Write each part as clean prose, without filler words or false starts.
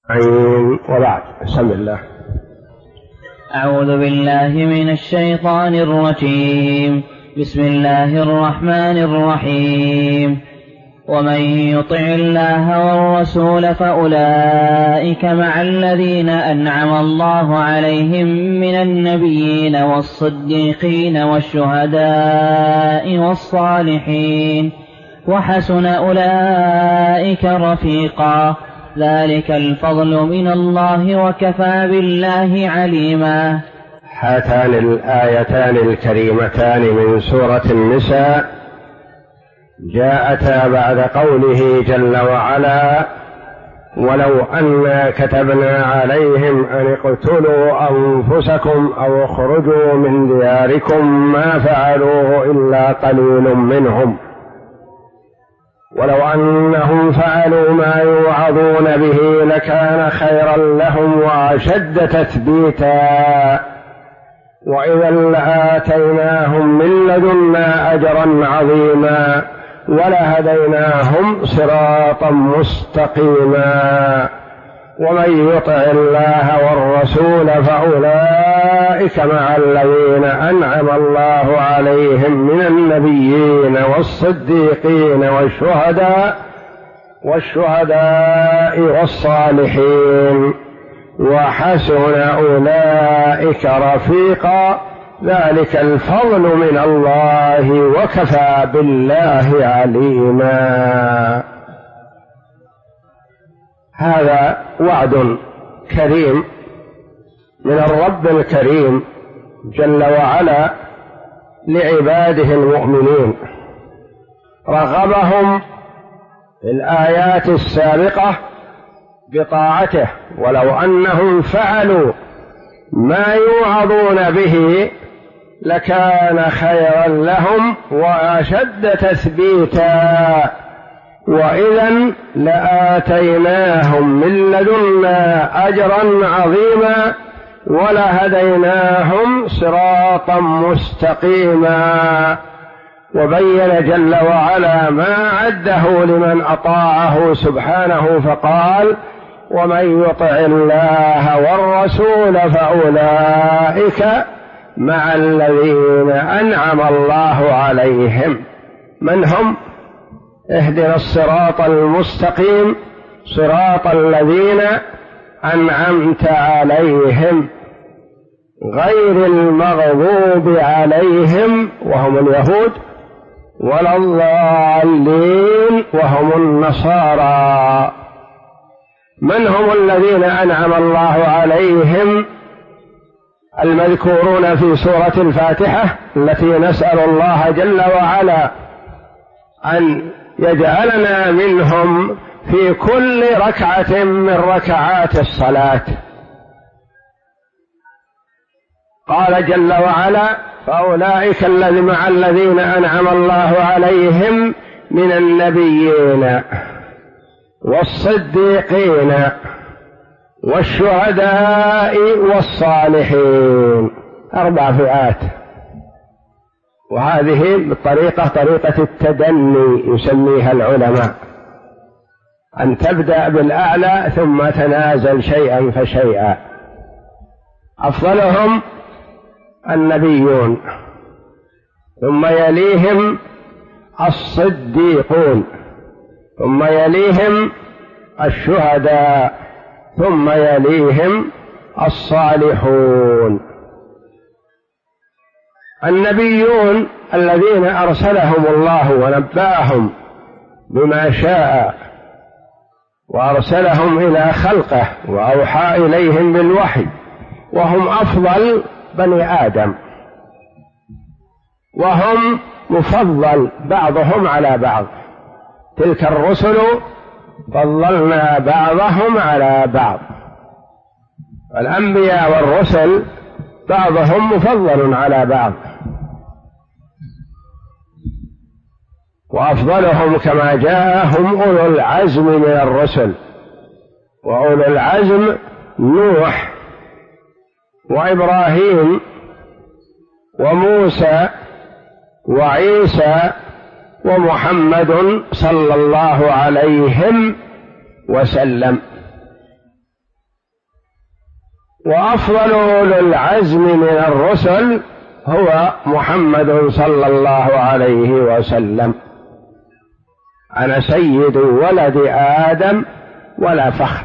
وبعد. بسم الله. أعوذ بالله من الشيطان الرجيم. بسم الله الرحمن الرحيم. ومن يطع الله والرسول فأولئك مع الذين أنعم الله عليهم من النبيين والصديقين والشهداء والصالحين وحسن أولئك رفيقا. ذلك الفضل من الله وكفى بالله عليما. هاتان الآيتان الكريمتان من سورة النساء جاءتا بعد قوله جل وعلا: ولو أنا كتبنا عليهم أن اقتلوا أنفسكم أو اخرجوا من دياركم ما فعلوه إلا قليل منهم ولو أنهم فعلوا ما يوعظون به لكان خيرا لهم وأشد تثبيتا وإذا لآتيناهم من لدنا أجرا عظيما ولهديناهم صراطا مستقيما. ومن يطع الله والرسول فأولئك مع الذين أنعم الله عليهم من النبيين والصديقين والشهداء والصالحين وحسن أولئك رفيقا. ذلك الفضل من الله وكفى بالله عليما. هذا وعد كريم من الرب الكريم جل وعلا لعباده المؤمنين، رغبهم في الآيات السابقة بطاعته، ولو أنهم فعلوا ما يوعظون به لكان خيرا لهم وأشد تثبيتا وإذا لآتيناهم من لدنا أجرا عظيما ولهديناهم صراطا مستقيما. وبين جل وعلا ما عده لمن أطاعه سبحانه فقال: ومن يطع الله والرسول فأولئك مع الذين أنعم الله عليهم. من هم؟ اهدنا الصراط المستقيم صراط الذين أنعمت عليهم غير المغضوب عليهم وهم اليهود ولا الضالين وهم النصارى. من هم الذين أنعم الله عليهم؟ المذكورون في سورة الفاتحة التي نسأل الله جل وعلا أن يجعلنا منهم في كل ركعة من ركعات الصلاة. قال جل وعلا: فأولئك مع الذين أنعم الله عليهم من النبيين والصديقين والشهداء والصالحين. 4 فئات، وهذه بالطريقة طريقة التدني يسميها العلماء، أن تبدأ بالأعلى ثم تنازل شيئا فشيئا. أفضلهم النبيون، ثم يليهم الصديقون، ثم يليهم الشهداء، ثم يليهم الصالحون. النبيون الذين أرسلهم الله ونبأهم بما شاء وأرسلهم إلى خلقه وأوحى إليهم بالوحي، وهم أفضل بني آدم، وهم مفضل بعضهم على بعض. تلك الرسل فضلنا بعضهم على بعض. الأنبياء والرسل بعضهم مفضل على بعض، وأفضلهم كما جاءهم أولو العزم من الرسل. وأولو العزم نوح وإبراهيم وموسى وعيسى ومحمد صلى الله عليه وسلم. وأفضل أولي العزم من الرسل هو محمد صلى الله عليه وسلم. أنا سيد ولد آدم ولا فخر.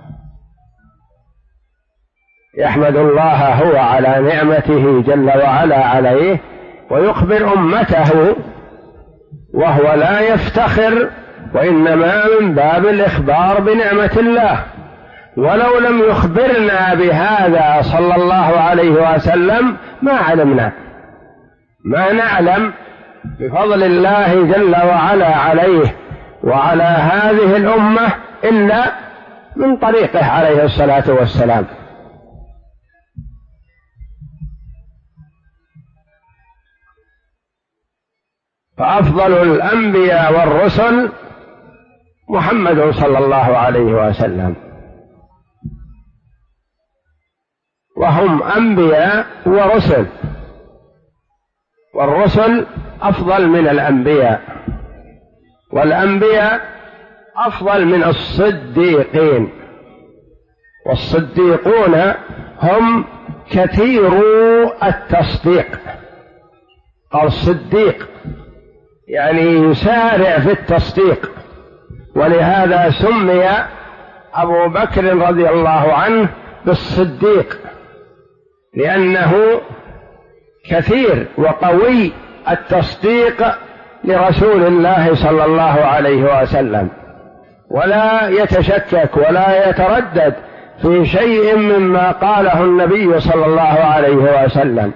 يحمد الله هو على نعمته جل وعلا عليه، ويخبر أمته وهو لا يفتخر، وإنما من باب الإخبار بنعمة الله. ولو لم يخبرنا بهذا صلى الله عليه وسلم ما علمنا، ما نعلم بفضل الله جل وعلا عليه وعلى هذه الأمة إلا من طريقه عليه الصلاة والسلام. فأفضل الأنبياء والرسل محمد صلى الله عليه وسلم، وهم أنبياء ورسل، والرسل أفضل من الأنبياء، والأنبياء أفضل من الصديقين، والصديقون هم كثيرو التصديق. قال الصديق يعني يسارع في التصديق، ولهذا سمي أبو بكر رضي الله عنه بالصديق، لأنه كثير وقوي التصديق لرسول الله صلى الله عليه وسلم، ولا يتشكك ولا يتردد في شيء مما قاله النبي صلى الله عليه وسلم.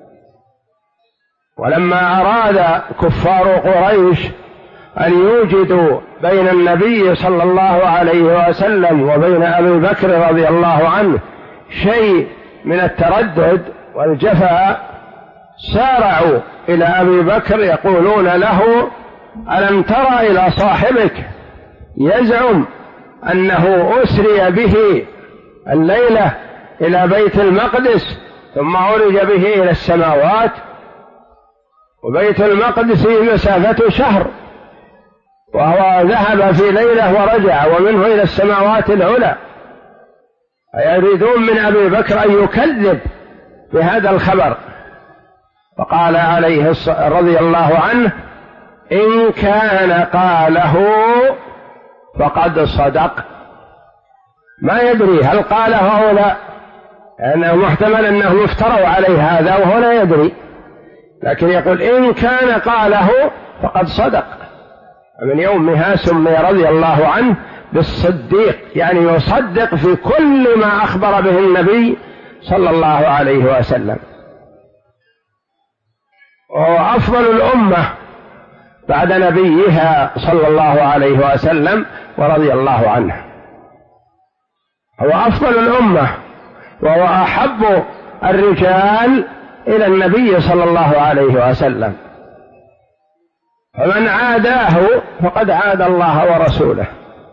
ولما أراد كفار قريش أن يوجدوا بين النبي صلى الله عليه وسلم وبين أبي بكر رضي الله عنه شيء من التردد والجفاء، سارعوا إلى أبي بكر يقولون له: ألم تر إلى صاحبك يزعم أنه أسري به الليلة إلى بيت المقدس ثم عرج به إلى السماوات، وبيت المقدس مسافة شهر، وهو ذهب في ليلة ورجع ومنه إلى السماوات العلى، فيريدون من أبي بكر أن يكذب بهذا الخبر. فقال عليه رضي الله عنه: إن كان قاله فقد صدق. ما يدري هل قاله أو لا، لأنه محتمل أنهم افتروا عليه هذا وهو لا يدري، لكن يقول إن كان قاله فقد صدق. ومن يومها سمي رضي الله عنه بالصديق، يعني يصدق في كل ما أخبر به النبي صلى الله عليه وسلم، وهو أفضل الأمة بعد نبيها صلى الله عليه وسلم ورضي الله عنه. هو أفضل الأمة، وهو أحب الرجال إلى النبي صلى الله عليه وسلم، فمن عاداه فقد عاد الله ورسوله.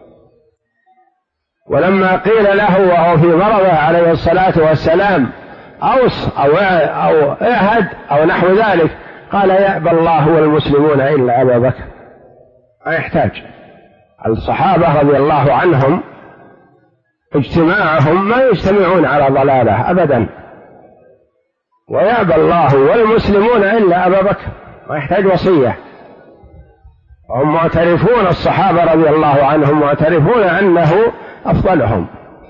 ولما قيل له وهو في مرضه عليه الصلاة والسلام أوص أو اعهد أو نحو ذلك، قال: يأبى الله والمسلمون إلا أبا بكر. ما يحتاج. الصحابة رضي الله عنهم اجتماعهم ما يجتمعون على ضلالة أبدا، ويأبى الله والمسلمون إلا أبا بكر. ما يحتاج وصية. هم معترفون، الصحابة رضي الله عنهم معترفون أنه أفضلهم.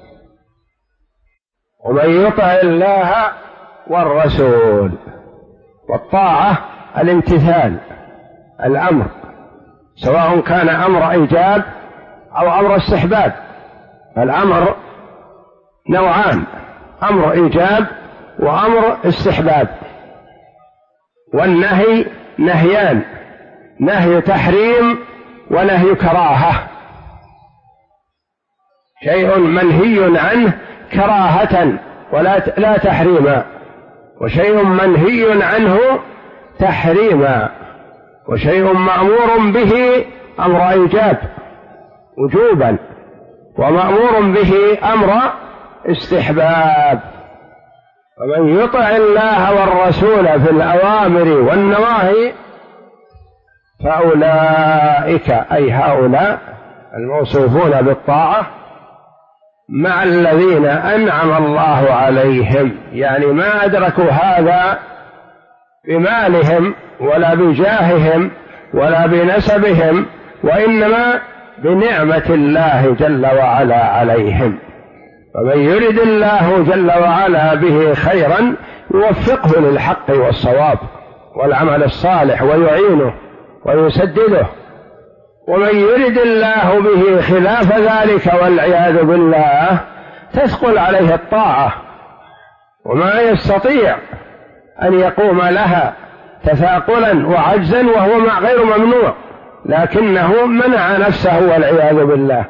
ومن يطع الله والرسول، والطاعة الامتثال، الأمر، سواء كان أمر إيجاب أو أمر استحباب. الأمر نوعان: أمر إيجاب وأمر استحباب. والنهي نهيان: نهي تحريم ونهي كراهة. شيء منهي عنه كراهة لا تحريما، وشيء منهي عنه تحريما، وشيء مأمور به أمر إيجاب وجوبا، ومأمور به أمر استحباب. ومن يطع الله والرسول في الأوامر والنواهي فأولئك، أي هؤلاء الموصوفون بالطاعة، مع الذين أنعم الله عليهم، يعني ما أدركوا هذا بمالهم ولا بجاههم ولا بنسبهم، وإنما بنعمة الله جل وعلا عليهم. فمن يرد الله جل وعلا به خيرا يوفقه للحق والصواب والعمل الصالح ويعينه ويسدده، ومن يرد الله به خلاف ذلك والعياذ بالله تثقل عليه الطاعة وما يستطيع أن يقوم لها تثاقلا وعجزا، وهو غير ممنوع لكنه منع نفسه والعياذ بالله.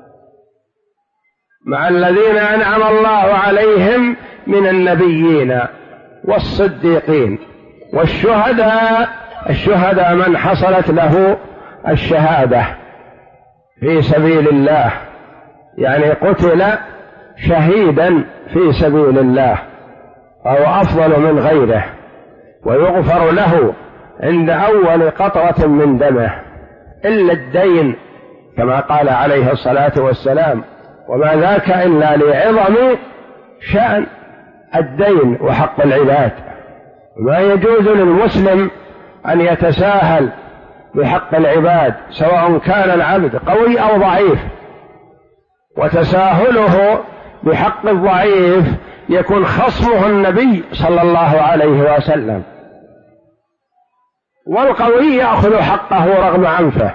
مع الذين أنعم الله عليهم من النبيين والصديقين والشهداء. الشهداء من حصلت له الشهادة في سبيل الله، يعني قتل شهيدا في سبيل الله فهو أفضل من غيره، ويغفر له عند أول قطرة من دمه إلا الدين، كما قال عليه الصلاة والسلام: وما ذاك إلا لعظم شأن الدين وحق العباد. ما يجوز للمسلم أن يتساهل بحق العباد سواء كان العبد قوي أو ضعيف، وتساهله بحق الضعيف يكون خصمه النبي صلى الله عليه وسلم، والقوي يأخذ حقه رغم عنفه.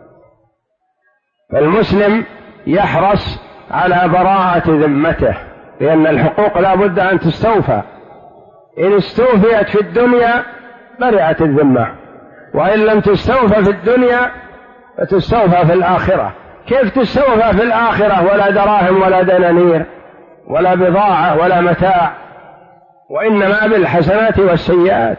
فالمسلم يحرص على براءة ذمته، لأن الحقوق لا بد أن تستوفى، إن استوفيت في الدنيا برئت الذمة، وإن لم تستوفى في الدنيا فتستوفى في الآخرة. كيف تستوفى في الآخرة ولا دراهم ولا دنانير ولا بضاعة ولا متاع؟ وإنما بالحسنات والسيئات،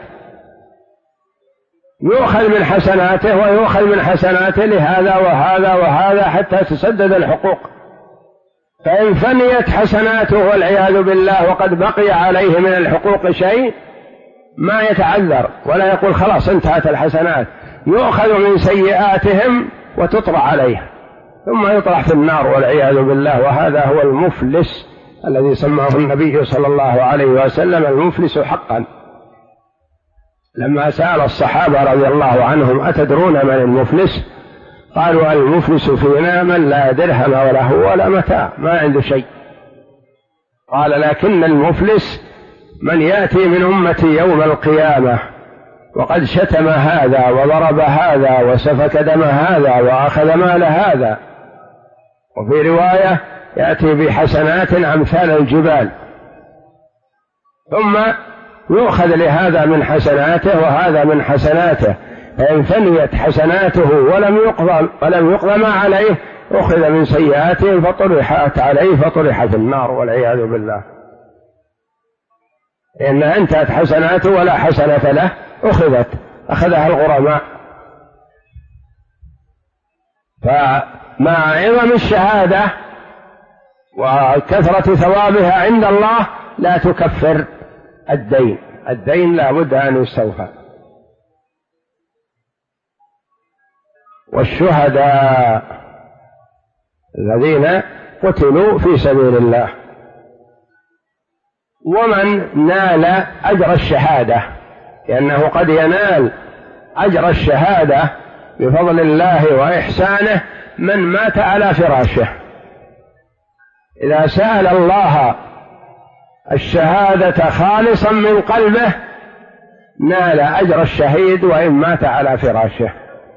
يؤخذ من حسناته ويؤخذ من حسناته لهذا وهذا وهذا حتى تسدد الحقوق. فإن فنيت حسناته والعياذ بالله وقد بقي عليه من الحقوق شيء ما يتعذر ولا يقول خلاص انتهت الحسنات، يؤخذ من سيئاتهم وتطرح عليه ثم يطرح في النار والعياذ بالله. وهذا هو المفلس الذي سماه النبي صلى الله عليه وسلم المفلس حقا. لما سأل الصحابة رضي الله عنهم: أتدرون من المفلس؟ قالوا: المفلس فينا من لا درهم وله ولا متاع، ما عنده شيء. قال: لكن المفلس من يأتي من أمتي يوم القيامة وقد شتم هذا وضرب هذا وسفك دم هذا وأخذ مال هذا. وفي رواية: يأتي بحسنات أمثال الجبال، ثم يؤخذ لهذا من حسناته وهذا من حسناته، فإن فنيت حسناته ولم يقضى ما عليه أخذ من سيئاته فطرحت عليه فطرح في النار والعياذ بالله. لأن انتهت حسناته ولا حسنة له أخذها الغرماء. فمع عظم الشهادة وكثرة ثوابها عند الله لا تكفر الدين لا بد أن يستوفى. والشهداء الذين قتلوا في سبيل الله، ومن نال أجر الشهادة، لأنه قد ينال أجر الشهادة بفضل الله وإحسانه من مات على فراشه. إذا سأل الله الشهادة خالصا من قلبه نال أجر الشهيد وإن مات على فراشه.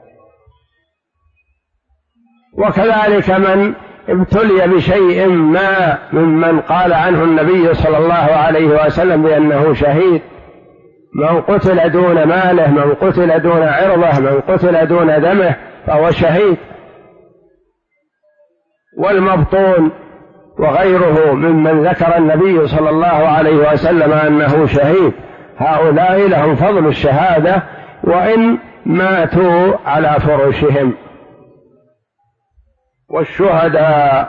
وكذلك من ابتلي بشيء ما ممن قال عنه النبي صلى الله عليه وسلم بأنه شهيد: من قتل دون ماله، من قتل دون عرضه، من قتل دون دمه فهو شهيد. والمبطون وغيره ممن ذكر النبي صلى الله عليه وسلم أنه شهيد، هؤلاء لهم فضل الشهادة وإن ماتوا على فرشهم. والشهداء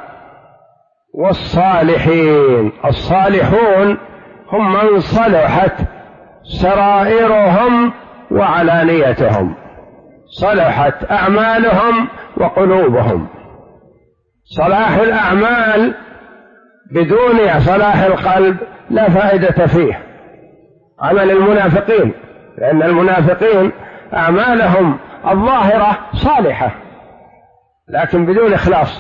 والصالحين، الصالحون هم من صلحت سرائرهم وعلانيتهم، صلحت أعمالهم وقلوبهم. صلاح الأعمال بدون صلاح القلب لا فائدة فيه. عمل المنافقين، لأن المنافقين أعمالهم الظاهرة صالحة لكن بدون إخلاص.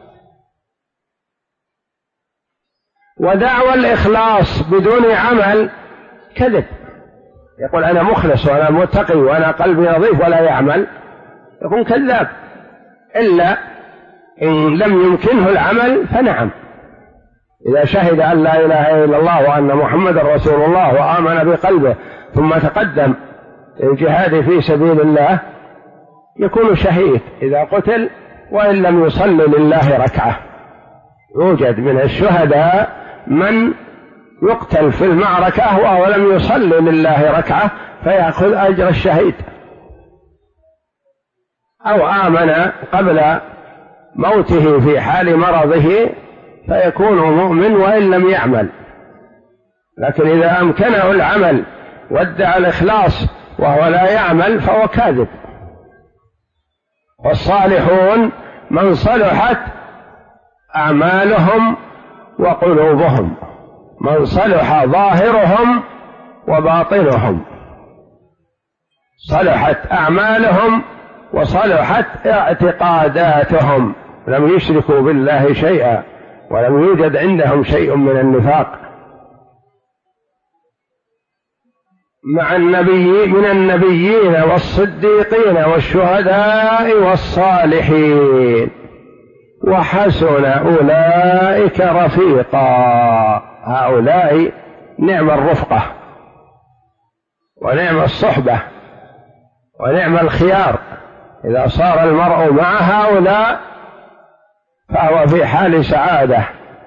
ودعوى الإخلاص بدون عمل كذب، يقول أنا مخلص وأنا متقي وأنا قلبي نظيف ولا يعمل، يكون كذاب. إلا إن لم يمكنه العمل فنعم، إذا شهد أن لا إله إلا الله وأن محمد رسول الله وآمن بقلبه ثم تقدم الجهاد في سبيل الله يكون شهيد إذا قتل وإن لم يصلي لله ركعة. يوجد من الشهداء من يقتل في المعركة وهو لم يصلي لله ركعة فيأخذ أجر الشهيد، أو آمن قبل موته في حال مرضه فيكون مؤمن وإن لم يعمل. لكن إذا أمكنه العمل وادعى الإخلاص وهو لا يعمل فهو كاذب. والصالحون من صلحت أعمالهم وقلوبهم، من صلح ظاهرهم وباطنهم، صلحت أعمالهم وصلحت اعتقاداتهم، لم يشركوا بالله شيئا ولم يوجد عندهم شيء من النفاق. مع من النبيين والصديقين والشهداء والصالحين وحسن أولئك رفيقا. هؤلاء نعم الرفقة ونعم الصحبة ونعم الخيار. إذا صار المرء مع هؤلاء فهو في حال سعادة.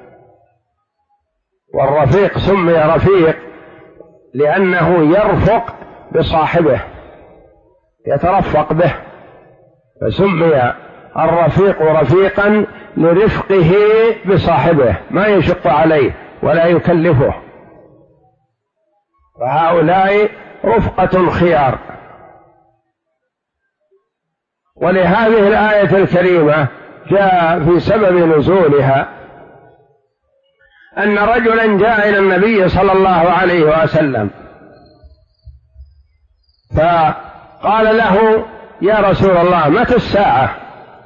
والرفيق سمي رفيق لأنه يرفق بصاحبه، يترفق به، فسمي الرفيق رفيقا لرفقه بصاحبه، ما يشق عليه ولا يكلفه. فهؤلاء رفقة خيار. ولهذه الآية الكريمة جاء في سبب نزولها أن رجلا جاء إلى النبي صلى الله عليه وسلم فقال له يا رسول الله متى الساعة؟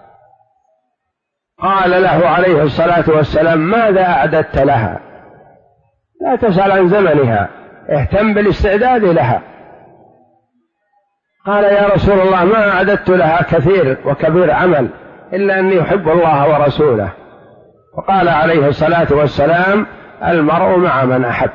قال له عليه الصلاة والسلام ماذا أعددت لها؟ لا تسأل عن زمنها، اهتم بالاستعداد لها. قال يا رسول الله ما أعددت لها كثير وكبير عمل إلا أني أحب الله ورسوله. وقال عليه الصلاة والسلام المرء مع من أحب.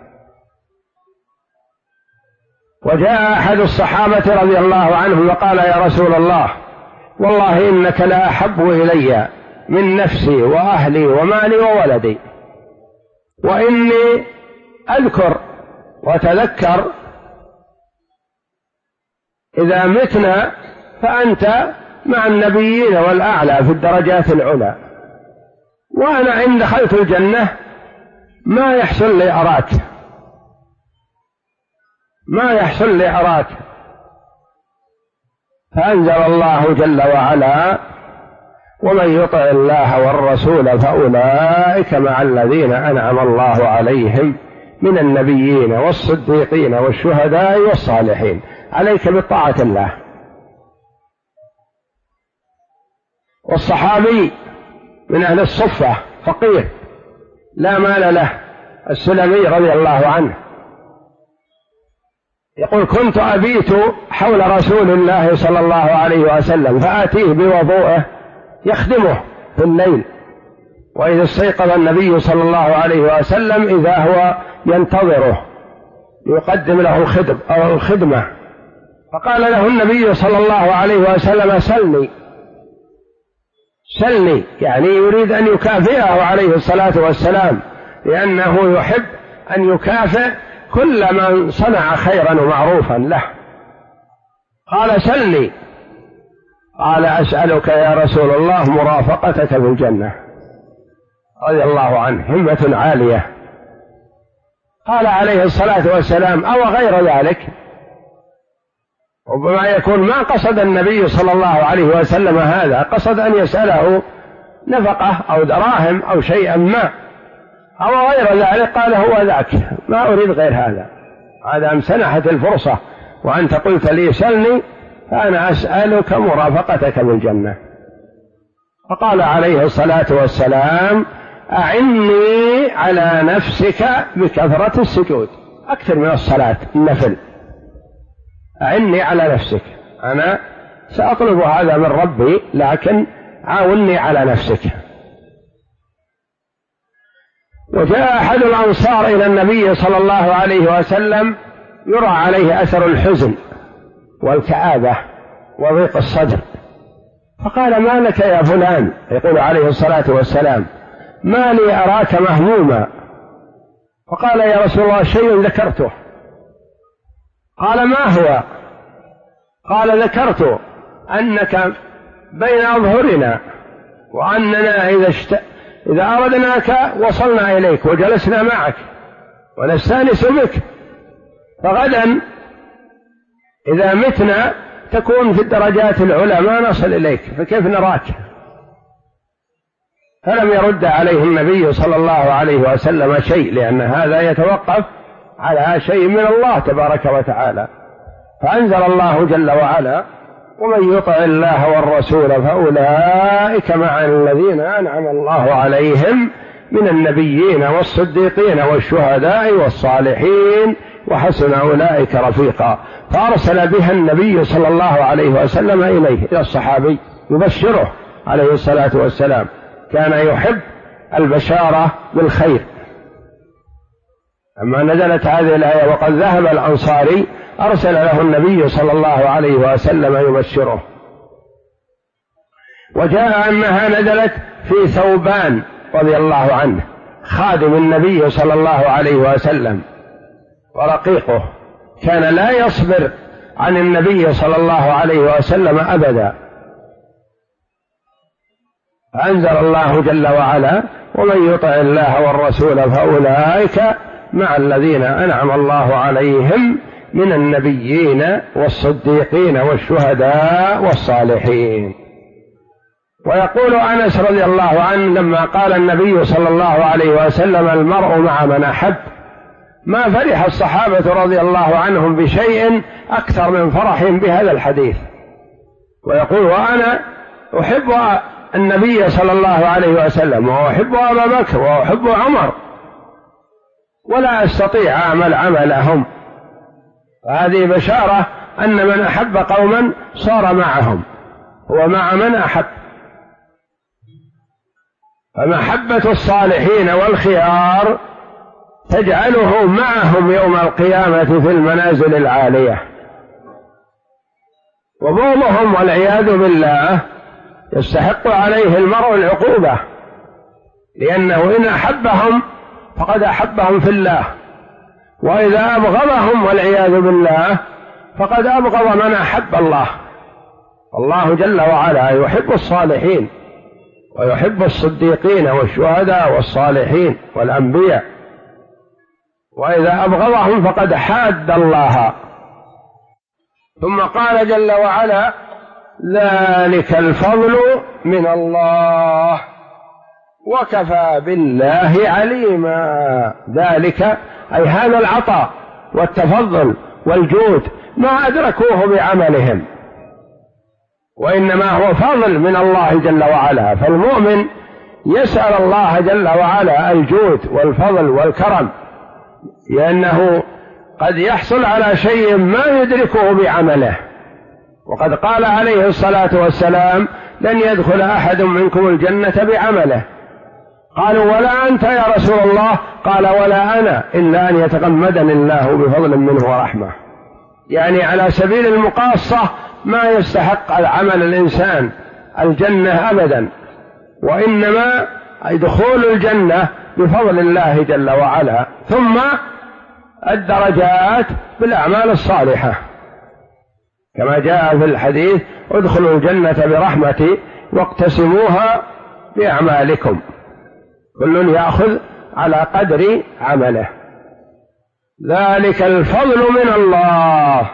وجاء أحد الصحابة رضي الله عنه وقال يا رسول الله والله إنك لا أحب إلي من نفسي وأهلي ومالي وولدي، وإني أذكر وتذكر إذا متنا فأنت مع النبيين والأعلى في الدرجات العلى، وأنا عند دخلت الجنة ما يحصل لي أراك، ما يحصل لي أراك. فأنزل الله جل وعلا ومن يطع الله والرسول فأولئك مع الذين أنعم الله عليهم من النبيين والصديقين والشهداء والصالحين. عليك بطاعة الله. والصحابي من أهل الصفة فقير لا مال له، السلمي رضي الله عنه يقول كنت أبيت حول رسول الله صلى الله عليه وسلم فآتيه بوضوءه يخدمه في الليل، وإذا استيقظ النبي صلى الله عليه وسلم إذا هو ينتظره يقدم له الخدمة. فقال له النبي صلى الله عليه وسلم سلني، يعني يريد أن يكافئه عليه الصلاة والسلام، لأنه يحب أن يكافئ كل من صنع خيرا ومعروفا له. قال سلني. قال أسألك يا رسول الله مرافقتك في الجنة. رضي الله عنه، همة عالية. قال عليه الصلاة والسلام أو غير ذلك؟ ربما يكون ما قصد النبي صلى الله عليه وسلم هذا، قصد أن يسأله نفقة أو دراهم أو شيئا ما، أو غير ذلك قال هو ذاك، ما أريد غير هذا، هذا امسنحت الفرصة وأنت قلت لي سلني فأنا أسألك مرافقتك بالجنة. فقال عليه الصلاة والسلام: أعني على نفسك بكثرة السجود، أكثر من الصلاة النفل، أعني على نفسك، أنا سأطلب هذا من ربي لكن عاوني على نفسك. وجاء أحد الأنصار إلى النبي صلى الله عليه وسلم يرى عليه أثر الحزن والكآبة وضيق الصدر، فقال: ما لك يا فلان؟ يقول عليه الصلاة والسلام: ما لي أراك مهموما؟ فقال: يا رسول الله شيء ذكرته. قال: ما هو؟ قال: ذكرت أنك بين أظهرنا، وأننا إذا أردناك وصلنا إليك وجلسنا معك ونستأنس بك، فغدا إذا متنا تكون في الدرجات العلى ما نصل إليك، فكيف نراك؟ فلم يرد عليه النبي صلى الله عليه وسلم شيء، لأن هذا يتوقف على شيء من الله تبارك وتعالى. فأنزل الله جل وعلا: ومن يطع الله والرسول فأولئك مع الذين أنعم الله عليهم من النبيين والصديقين والشهداء والصالحين وحسن أولئك رفيقا. فأرسل بها النبي صلى الله عليه وسلم إليه، إلى الصحابي، يبشره عليه الصلاة والسلام، كان يحب البشارة بالخير. أما نزلت هذه الآية وقد ذهب الأنصاري أرسل له النبي صلى الله عليه وسلم يبشره. وجاء أنها نزلت في ثوبان رضي الله عنه خادم النبي صلى الله عليه وسلم ورقيقه، كان لا يصبر عن النبي صلى الله عليه وسلم أبدا. فأنزل الله جل وعلا: ومن يطع الله والرسول فأولئك مع الذين أنعم الله عليهم من النبيين والصديقين والشهداء والصالحين. ويقول أنس رضي الله عنه لما قال النبي صلى الله عليه وسلم: المرء مع من أحب، ما فرح الصحابة رضي الله عنهم بشيء أكثر من فرحهم بهذا الحديث. ويقول: وأنا أحب النبي صلى الله عليه وسلم، وأحب أبا بكر، وأحب عمر، ولا أستطيع أعمل عملهم. وهذه بشارة أن من أحب قوما صار معهم، هو مع من أحب. فمحبة الصالحين والخيار تجعله معهم يوم القيامة في المنازل العالية. وبغضهم والعياذ بالله يستحق عليه المرء العقوبة، لأنه إن أحبهم فقد أحبهم في الله، وإذا أبغضهم والعياذ بالله فقد أبغض من أحب الله. الله جل وعلا يحب الصالحين ويحب الصديقين والشهداء والصالحين والأنبياء، وإذا أبغضهم فقد حاد الله. ثم قال جل وعلا: ذلك الفضل من الله وكفى بالله عليما. ذلك أي هذا العطاء والتفضل والجود ما أدركوه بعملهم، وإنما هو فضل من الله جل وعلا. فالمؤمن يسأل الله جل وعلا الجود والفضل والكرم، لأنه قد يحصل على شيء ما يدركه بعمله. وقد قال عليه الصلاة والسلام: لن يدخل أحد منكم الجنة بعمله. قالوا: ولا أنت يا رسول الله؟ قال: ولا أنا، إلا أن يتغمدني الله بفضل منه ورحمة. يعني على سبيل المقاصة ما يستحق العمل الإنسان الجنة أبدا، وإنما دخول الجنة بفضل الله جل وعلا. ثم الدرجات بالأعمال الصالحة، كما جاء في الحديث: ادخلوا الجنة برحمتي واقتسموها بأعمالكم، كل يأخذ على قدر عمله. ذلك الفضل من الله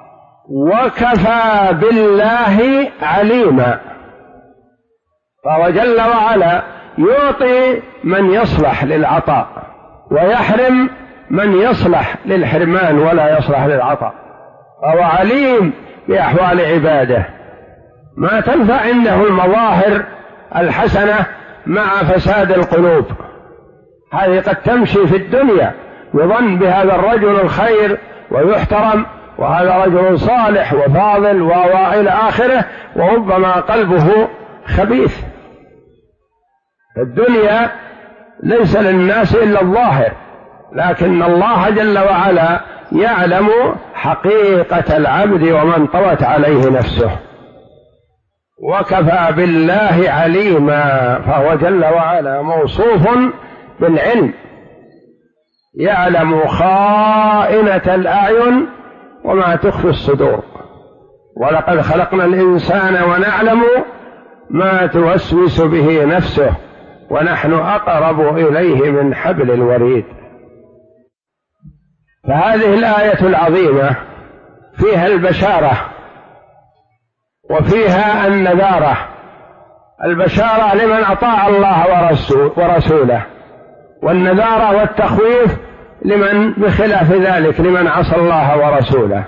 وكفى بالله عليما. فهو جل وعلا يعطي من يصلح للعطاء ويحرم من يصلح للحرمان ولا يصلح للعطاء، فهو عليم بأحوال عباده. ما تنفع عنده المظاهر الحسنة مع فساد القلوب، هذه قد تمشي في الدنيا يظن بهذا الرجل الخير ويحترم وهذا رجل صالح وفاضل وإلى آخره، وربما قلبه خبيث. الدنيا ليس للناس إلا الظاهر، لكن الله جل وعلا يعلم حقيقة العبد ومن طوت عليه نفسه، وكفى بالله عليما، فهو جل وعلا موصوف بالعلم، يعلم خائنة الأعين وما تخفي الصدور، ولقد خلقنا الإنسان ونعلم ما توسوس به نفسه ونحن أقرب إليه من حبل الوريد. فهذه الآية العظيمة فيها البشارة وفيها النذارة. البشارة لمن أطاع الله ورسوله، والنذارة والتخويف لمن بخلاف ذلك لمن عصى الله ورسوله.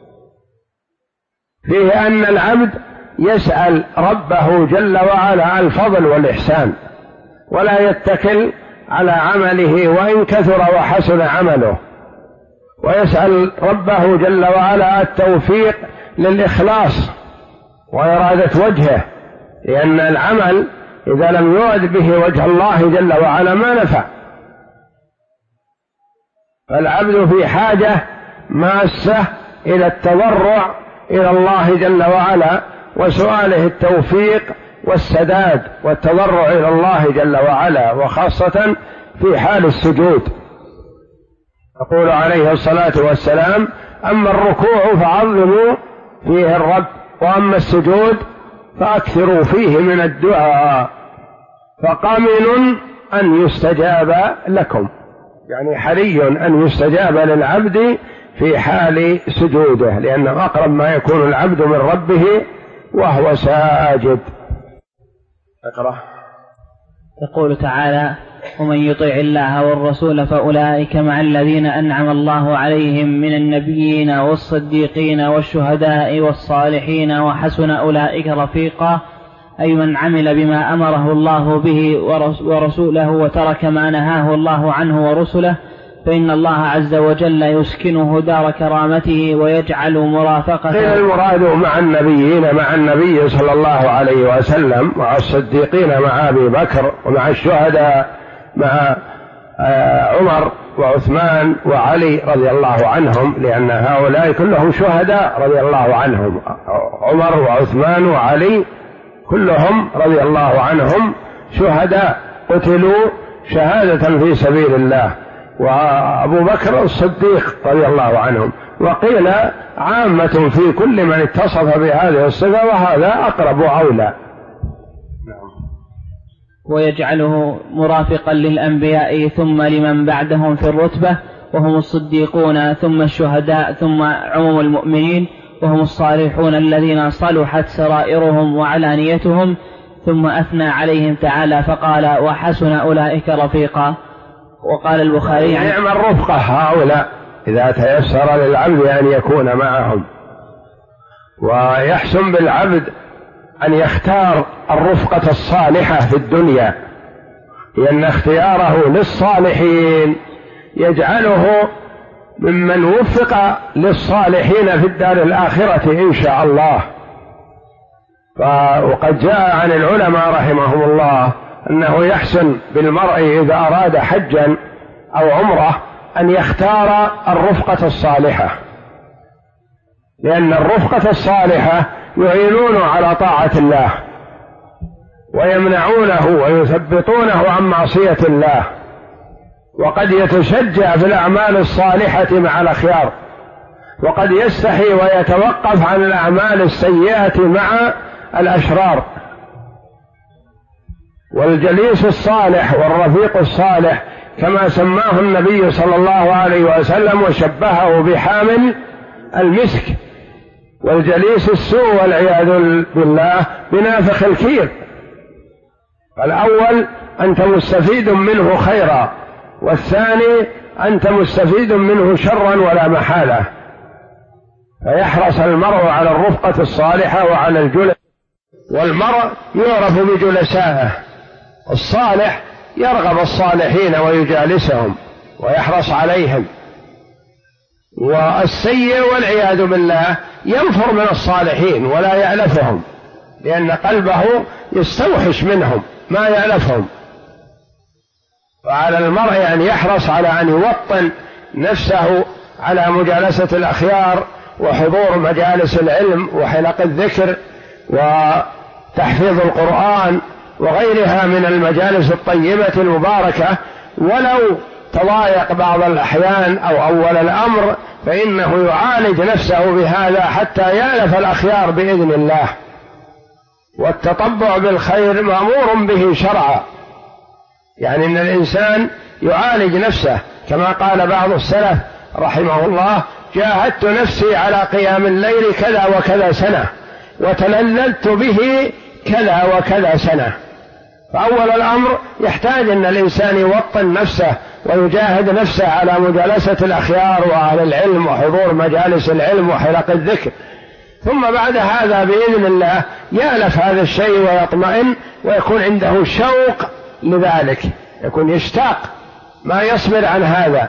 فيه أن العبد يسأل ربه جل وعلا الفضل والإحسان، ولا يتكل على عمله وإن كثر وحسن عمله، ويسأل ربه جل وعلا التوفيق للإخلاص وإرادة وجهه، لأن العمل إذا لم يرد به وجه الله جل وعلا ما نفع. فالعبد في حاجة ماسة إلى التضرع إلى الله جل وعلا وسؤاله التوفيق والسداد والتضرع إلى الله جل وعلا، وخاصة في حال السجود. يقول عليه الصلاة والسلام: أما الركوع فعظموا فيه الرب، وأما السجود فأكثروا فيه من الدعاء، فقامن أن يستجاب لكم، يعني حري أن يستجاب للعبد في حال سجوده، لأنه أقرب ما يكون العبد من ربه وهو ساجد. اقرأ. يقول تعالى: ومن يطع الله والرسول فأولئك مع الذين أنعم الله عليهم من النبيين والصديقين والشهداء والصالحين وحسن أولئك رفيقا، أي من عمل بما أمره الله به ورسوله وترك ما نهاه الله عنه ورسله، فإن الله عز وجل يسكنه دار كرامته ويجعل مرافقته. المراد مع النبيين مع النبي صلى الله عليه وسلم، مع الصديقين مع أبي بكر، ومع الشهداء مع عمر وعثمان وعلي رضي الله عنهم، لأن هؤلاء كلهم شهداء رضي الله عنهم. عمر وعثمان وعلي كلهم رضي الله عنهم شهداء قتلوا شهادة في سبيل الله، وأبو بكر الصديق رضي الله عنهم. وقيل عامة في كل من اتصف بهذه الصفة، وهذا أقرب وأولى. ويجعله مرافقا للأنبياء ثم لمن بعدهم في الرتبة، وهم الصديقون ثم الشهداء ثم عموم المؤمنين، وهم الصالحون الذين صلحت سرائرهم وعلانيتهم، ثم أثنى عليهم تعالى فقال: وحسن أولئك رفيقا. وقال البخاري: نعم الرفقة هؤلاء إذا تيسر للعبد أن يكون معهم. ويحسن بالعبد أن يختار الرفقة الصالحة في الدنيا، لأن اختياره للصالحين يجعله ممن وفق للصالحين في الدار الآخرة إن شاء الله. وقد جاء عن العلماء رحمهم الله أنه يحسن بالمرء إذا أراد حجا أو عمره أن يختار الرفقة الصالحة، لأن الرفقة الصالحة يعينونه على طاعة الله ويمنعونه ويثبطونه عن معصية الله، وقد يتشجع في الأعمال الصالحة مع الأخيار، وقد يستحي ويتوقف عن الأعمال السيئة مع الأشرار. والجليس الصالح والرفيق الصالح كما سماه النبي صلى الله عليه وسلم وشبهه بحامل المسك، والجليس السوء والعياذ بالله بنافخ الكير. فالأول أنت مستفيد منه خيرا، والثاني أنت مستفيد منه شرا ولا محالة. فيحرص المرء على الرفقة الصالحة وعلى الجلس، والمرء يعرف بجلسائه. الصالح يرغب الصالحين ويجالسهم ويحرص عليهم، والسيء والعياذ بالله ينفر من الصالحين ولا يألفهم، لأن قلبه يستوحش منهم ما يألفهم. وعلى المرء أن يحرص على أن يوطن نفسه على مجالسة الأخيار وحضور مجالس العلم وحلق الذكر وتحفيظ القرآن وغيرها من المجالس الطيبة المباركة، ولو تضايق بعض الأحيان أو أول الأمر فإنه يعالج نفسه بهذا حتى يألف الأخيار بإذن الله. والتطبع بالخير مأمور به شرعا، يعني أن الإنسان يعالج نفسه، كما قال بعض السلف رحمه الله: جاهدت نفسي على قيام الليل كذا وكذا سنة، وتلذذت به كذا وكذا سنة. فأول الأمر يحتاج أن الإنسان يوطن نفسه ويجاهد نفسه على مجالسة الأخيار وأهل العلم وحضور مجالس العلم وحلق الذكر، ثم بعد هذا بإذن الله يألف هذا الشيء ويطمئن ويكون عنده شوق لذلك، يكون يشتاق ما يصبر عن هذا.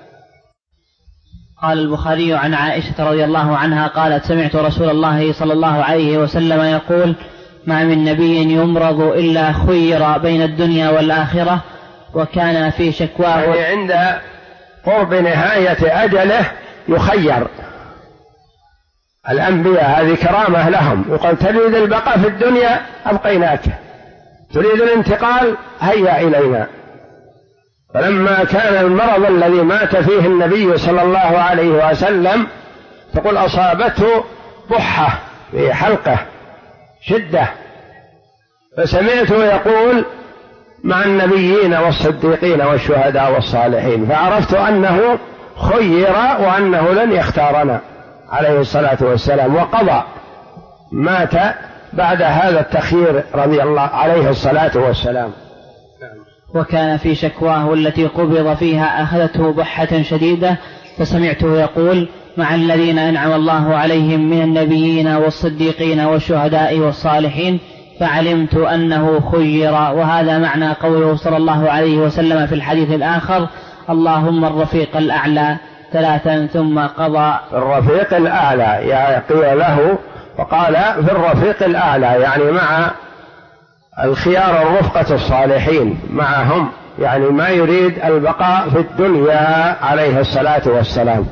قال البخاري عن عائشة رضي الله عنها قالت: سمعت رسول الله صلى الله عليه وسلم يقول: ما من نبي يمرض إلا خير بين الدنيا والآخرة، وكان في شكواه، يعني عند قرب نهاية أجله يخير. الأنبياء هذه كرامة لهم، يقول: تريد البقاء في الدنيا أبقيناك، تريد الانتقال هيا إلينا. فلما كان المرض الذي مات فيه النبي صلى الله عليه وسلم تقول أصابته بحة في حلقه شدة، فسمعته يقول: مع النبيين والصديقين والشهداء والصالحين، فعرفت أنه خير وأنه لن يختارنا عليه الصلاة والسلام، وقضى مات بعد هذا التخيير رضي الله عليه الصلاة والسلام. وكان في شكواه التي قبض فيها أخذته بحة شديدة، فسمعته يقول: مع الذين أنعم الله عليهم من النبيين والصديقين والشهداء والصالحين، فعلمت أنه خير. وهذا معنى قوله صلى الله عليه وسلم في الحديث الآخر: اللهم الرفيق الأعلى، ثلاثا ثم قضى. الرفيق الأعلى يعني قيل له، وقال في الرفيق الأعلى يعني مع الخيار الرفقة الصالحين معهم، يعني ما يريد البقاء في الدنيا عليه الصلاة والسلام.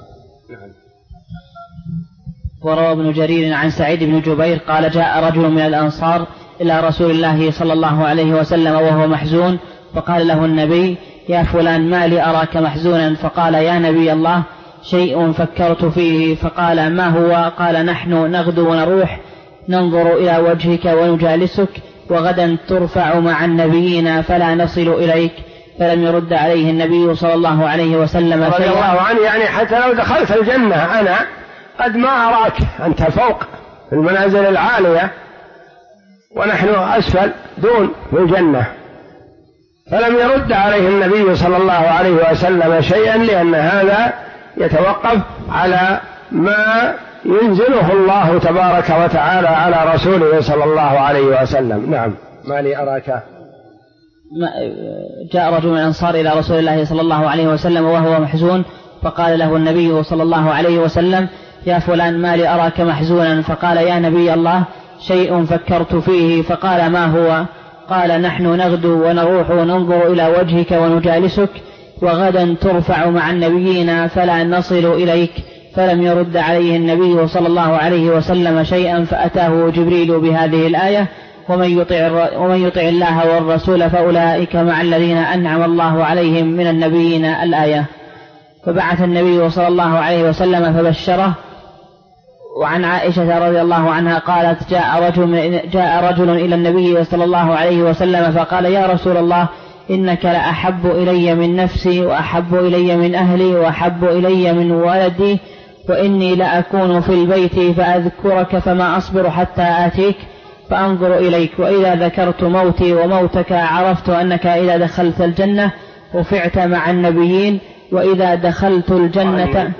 وروى ابن جرير عن سعيد بن جبير قال: جاء رجل من الأنصار إلى رسول الله صلى الله عليه وسلم وهو محزون، فقال له النبي: يا فلان ما لي أراك محزونا؟ فقال: يا نبي الله شيء فكرت فيه. فقال: ما هو؟ قال: نحن نغدو ونروح ننظر إلى وجهك ونجالسك، وغدا ترفع مع النبيين فلا نصل إليك. فلم يرد عليه النبي صلى الله عليه وسلم رضي الله عنه، يعني حتى لو دخلت الجنة أنا قد ما أراك، أنت فوق في المنازل العالية ونحن أسفل دون في الجنة. فلم يرد عليه النبي صلى الله عليه وسلم شيئا، لأن هذا يتوقف على ما ينزله الله تبارك وتعالى على رسوله صلى الله عليه وسلم. نعم. ما لي أراك. جاء رجل من الأنصار إلى رسول الله صلى الله عليه وسلم وهو محزون، فقال له النبي صلى الله عليه وسلم: يا فلان ما لي أراك محزونا؟ فقال: يا نبي الله شيء فكرت فيه. فقال: ما هو؟ قال: نحن نغدو ونروح وننظر إلى وجهك ونجالسك، وغدا ترفع مع النبيين فلا نصل إليك. فلم يرد عليه النبي صلى الله عليه وسلم شيئا، فأتاه جبريل بهذه الآية: ومن يطع الله والرسول فأولئك مع الذين أنعم الله عليهم من النبيين، الآية. فبعث النبي صلى الله عليه وسلم فبشره. وعن عائشة رضي الله عنها قالت: جاء رجل إلى النبي صلى الله عليه وسلم فقال: يا رسول الله إنك لأحب إلي من نفسي، وأحب إلي من أهلي، وأحب إلي من ولدي، وإني لأكون في البيت فأذكرك فما أصبر حتى آتيك. فأنظر إليك، وإذا ذكرت موتي وموتك عرفت أنك إذا دخلت الجنة رفعت مع النبيين، وإذا دخلت الجنة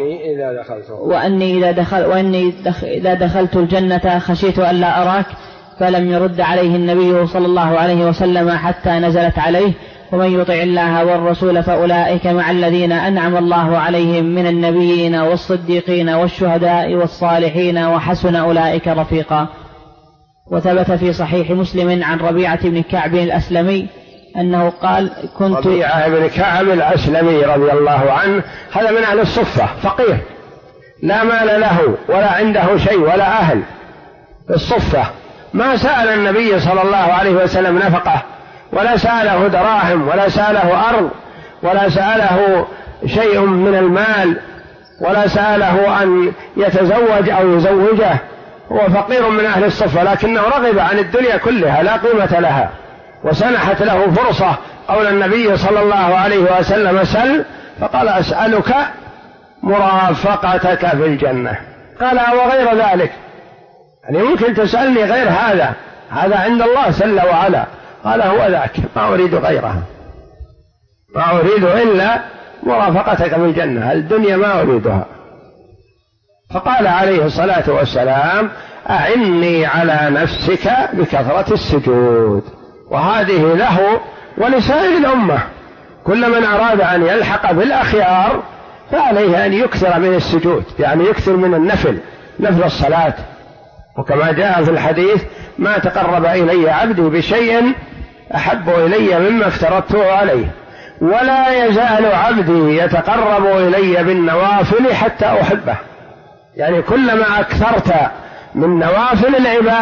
وأني إذا دخلت الجنة خشيت ألا أراك. فلم يرد عليه النبي صلى الله عليه وسلم حتى نزلت عليه: ومن يطع الله والرسول فأولئك مع الذين أنعم الله عليهم من النبيين والصديقين والشهداء والصالحين وحسن أولئك رفيقا. وثبت في صحيح مسلم عن ربيعة بن كعب الأسلمي أنه قال: كنت ربيعة بن كعب الأسلمي رضي الله عنه، هذا من أهل الصفة، فقير لا مال له ولا عنده شيء ولا أهل، الصفة، ما سأل النبي صلى الله عليه وسلم نفقه، ولا سأله دراهم، ولا سأله أرض، ولا سأله شيء من المال، ولا سأله أن يتزوج أو يزوجه، هو فقير من أهل الصفة، لكنه رغب عن الدنيا كلها لا قيمة لها، وسنحت له فرصة قول النبي صلى الله عليه وسلم: سل، فقال: أسألك مرافقتك في الجنة. قال: وغير ذلك، يعني ممكن تسألني غير هذا، هذا عند الله جل وعلا. قال: هو ذاك، ما أريد غيرها، ما أريد إلا مرافقتك في الجنة، الدنيا ما أريدها. فقال عليه الصلاة والسلام: أعني على نفسك بكثرة السجود. وهذه له ولسائر الأمة، كل من أراد أن يلحق بالأخيار فعليه أن يكثر من السجود، يعني يكثر من النفل، نفل الصلاة. وكما جاء في الحديث: ما تقرب إلي عبدي بشيء أحب إلي مما افترضته عليه، ولا يزال عبدي يتقرب إلي بالنوافل حتى أحبه. يعني كلما أكثرت من نوافل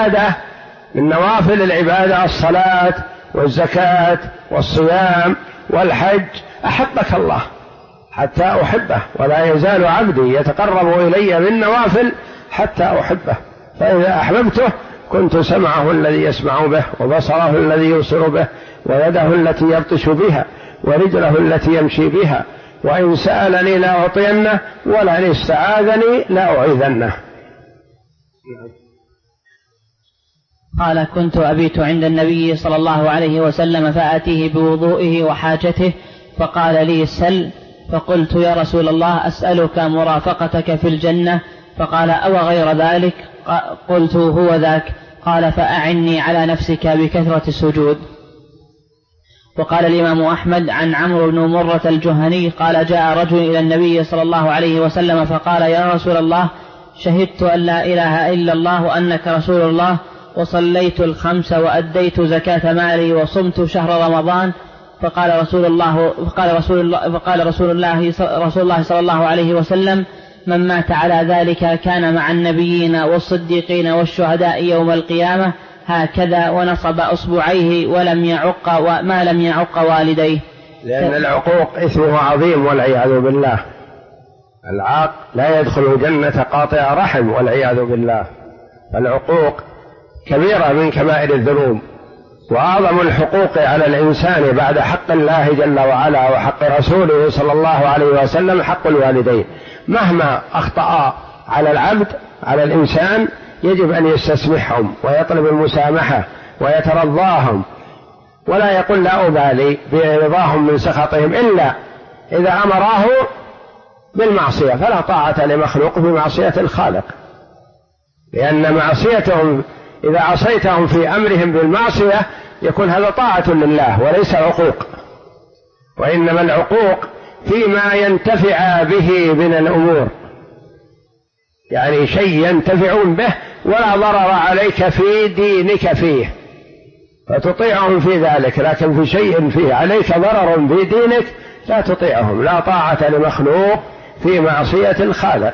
العبادة الصلاة والزكاة والصيام والحج أحبك الله حتى أحبه، ولا يزال عبدي يتقرب إلي بالنوافل حتى أحبه، فإذا أحببته كنت سمعه الذي يسمع به، وبصره الذي يبصر به، ويده التي يبطش بها، ورجله التي يمشي بها، وإن سألني لأعطينه، ولئن استعاذني لأعيذنه. قال: كنت أبيت عند النبي صلى الله عليه وسلم فآتيه بوضوئه وحاجته، فقال لي: سل. فقلت: يا رسول الله، أسألك مرافقتك في الجنة. فقال: أو غير ذلك؟ قلت: هو ذاك. قال: فأعني على نفسك بكثرة السجود. وقال الإمام أحمد عن عمرو بن مرة الجهني قال: جاء رجل إلى النبي صلى الله عليه وسلم فقال: يا رسول الله، شهدت أن لا إله إلا الله وأنك رسول الله، وصليت الخمس وأديت زكاة مالي وصمت شهر رمضان. فقال رسول الله صلى الله عليه وسلم: من مات على ذلك كان مع النبيين والصديقين والشهداء يوم القيامة هكذا، ونصب أصبعيه ما لم يعق والديه. لأن العقوق إثمه عظيم والعياذ بالله، العاق لا يدخل الجنة قاطع رحم والعياذ بالله، فالعقوق كبيرة من كبائر الذنوب، وأعظم الحقوق على الإنسان بعد حق الله جل وعلا وحق رسوله صلى الله عليه وسلم حق الوالدين. مهما أخطأ على العبد على الإنسان يجب أن يستسمحهم ويطلب المسامحة ويترضاهم، ولا يقول لا أبالي برضاهم من سخطهم، إلا إذا أمراه بالمعصية، فلا طاعة لمخلوق بمعصية الخالق، لأن معصيتهم إذا عصيتهم في أمرهم بالمعصية يكون هذا طاعة لله وليس عقوق، وإنما العقوق فيما ينتفع به من الأمور، يعني شيء ينتفعون به ولا ضرر عليك في دينك فيه فتطيعهم في ذلك، لكن في شيء فيه عليك ضرر في دينك لا تطيعهم، لا طاعة لمخلوق في معصية الخالق.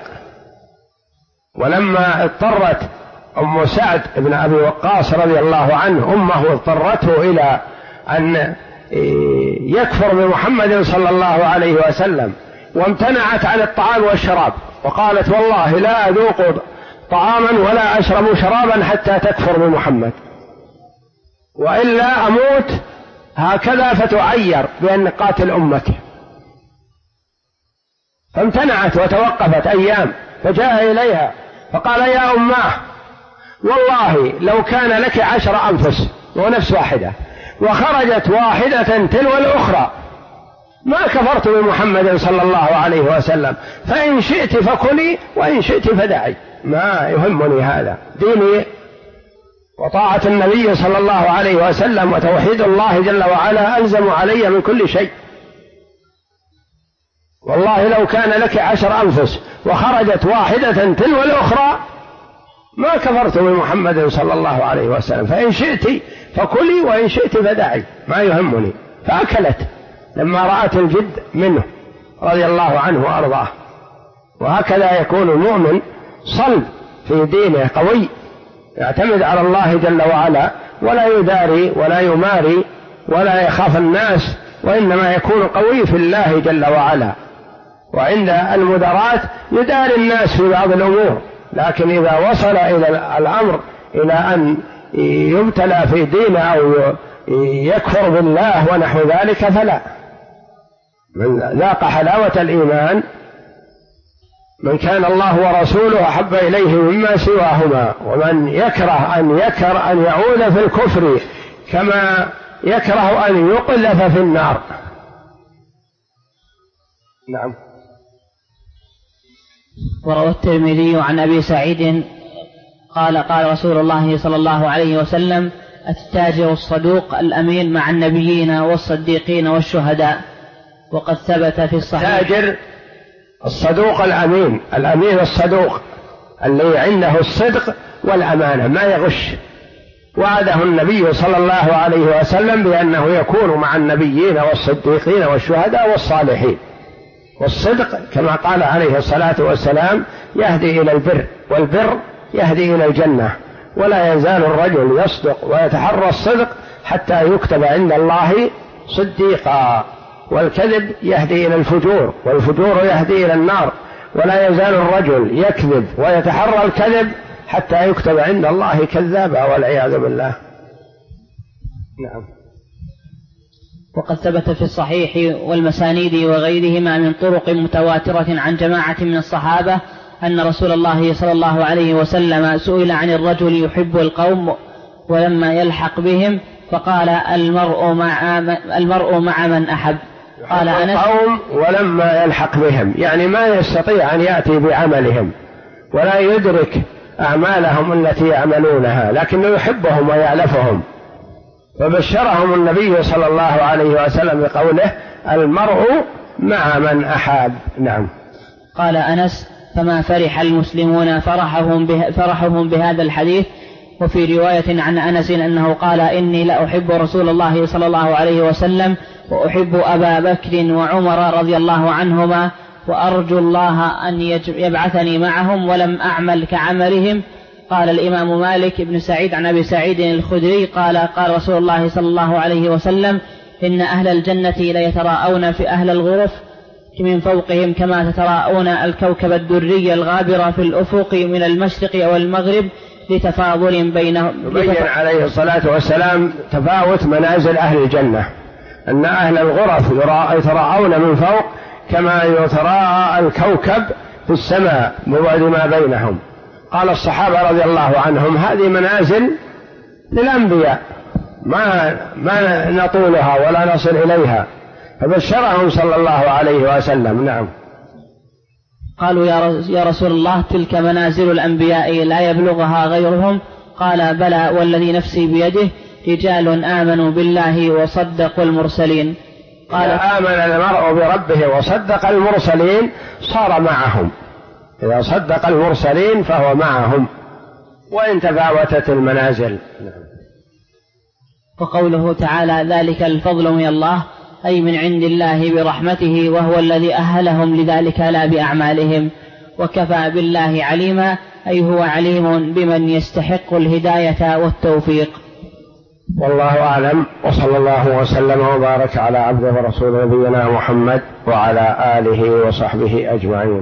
ولما اضطرت أم سعد بن أبي وقاص رضي الله عنه أمه اضطرته إلى أن يكفر بمحمد صلى الله عليه وسلم، وامتنعت عن الطعام والشراب، وقالت: والله لا أذوق طعاما ولا أشرب شرابا حتى تكفر بمحمد، وإلا أموت هكذا فتعير بأن قاتل أمك. فامتنعت وتوقفت أيام، فجاء إليها فقال: يا أماه، والله لو كان لك 10 أنفس ونفس واحدة وخرجت واحدة تلو الأخرى ما كفرت بمحمد صلى الله عليه وسلم، فإن شئت فكلي وإن شئت فدعي، ما يهمني هذا، ديني وطاعة النبي صلى الله عليه وسلم وتوحيد الله جل وعلا ألزم علي من كل شيء. والله لو كان لك 10 أنفس وخرجت واحدة تلو الأخرى ما كفرت بمحمد صلى الله عليه وسلم، فإن شئت فكلي وإن شئت فدعي، ما يهمني. فأكلت لما رأت الجد منه رضي الله عنه وأرضاه. وهكذا يكون المؤمن صلب في دينه، قوي، يعتمد على الله جل وعلا، ولا يداري ولا يماري ولا يخاف الناس، وإنما يكون قوي في الله جل وعلا. وعند المدارات يداري الناس في بعض الأمور، لكن إذا وصل إلى الأمر إلى أن يبتلى في دينه أو يكفر بالله ونحو ذلك فلا. من ذاق حلاوة الإيمان من كان الله ورسوله أحب إليه مما سواهما، ومن يكره أن يعود في الكفر كما يكره أن يقذف في النار. نعم. وروى الترمذي عن أبي سعيد قال رسول الله صلى الله عليه وسلم: التاجر الصدوق الأمين مع النبيين والصديقين والشهداء. وقد ثبت في الصحيح التاجر الصدوق الأمين، الأمين الصدوق اللي عنده الصدق والأمانة ما يغش. وعده النبي صلى الله عليه وسلم بأنه يكون مع النبيين والصديقين والشهداء والصالحين. والصدق كما قال عليه الصلاة والسلام يهدي إلى البر، والبر يهدي إلى الجنة. ولا يزال الرجل يصدق ويتحرى الصدق حتى يكتب عند الله صديقا. والكذب يهدي إلى الفجور، والفجور يهدي إلى النار. ولا يزال الرجل يكذب ويتحرى الكذب حتى يكتب عند الله كذابا والعياذ بالله. نعم. وقد ثبت في الصحيح والمسانيد وغيرهما من طرق متواترة عن جماعة من الصحابة أن رسول الله صلى الله عليه وسلم سئل عن الرجل يحب القوم ولما يلحق بهم فقال: المرء مع من أحب. قال أنس: القوم ولما يلحق بهم، يعني ما يستطيع أن يأتي بعملهم ولا يدرك أعمالهم التي يعملونها، لكنه يحبهم ويألفهم. فبشرهم النبي صلى الله عليه وسلم بقوله: المرء مع من أحاب. نعم. قال أنس: فما فرح المسلمون فرحهم بهذا الحديث. وفي رواية عن أنس أنه قال: إني لأحب رسول الله صلى الله عليه وسلم وأحب أبا بكر وعمر رضي الله عنهما، وأرجو الله أن يبعثني معهم ولم أعمل كعملهم. قال الإمام مالك بن سعيد عن أبي سعيد الخدري قال رسول الله صلى الله عليه وسلم: إن أهل الجنة ليتراءون في أهل الغرف من فوقهم كما تتراءون الكوكب الدري الغابر في الأفق من المشرق والمغرب لتفاضل بينهم. يبين عليه الصلاة والسلام تفاوت منازل أهل الجنة، أن أهل الغرف يتراءون من فوق كما يتراءى الكوكب في السماء ببعد ما بينهم. قال الصحابة رضي الله عنهم: هذه منازل للأنبياء ما نطولها ولا نصل إليها. فبشرهم صلى الله عليه وسلم. نعم. قالوا: يا رسول الله، تلك منازل الأنبياء لا يبلغها غيرهم. قال: بلى والذي نفسي بيده، رجال آمنوا بالله وصدقوا المرسلين. قال: آمن المرء بربه وصدق المرسلين صار معهم. إذا صدق المرسلين فهو معهم وإن تفاوتت المنازل. وقوله تعالى: ذلك الفضل من الله، أي من عند الله برحمته، وهو الذي أهلهم لذلك لا بأعمالهم. وكفى بالله عليما، أي هو عليم بمن يستحق الهداية والتوفيق. والله أعلم، وصلى الله وسلم وبارك على عبده ورسوله نبينا محمد وعلى آله وصحبه أجمعين.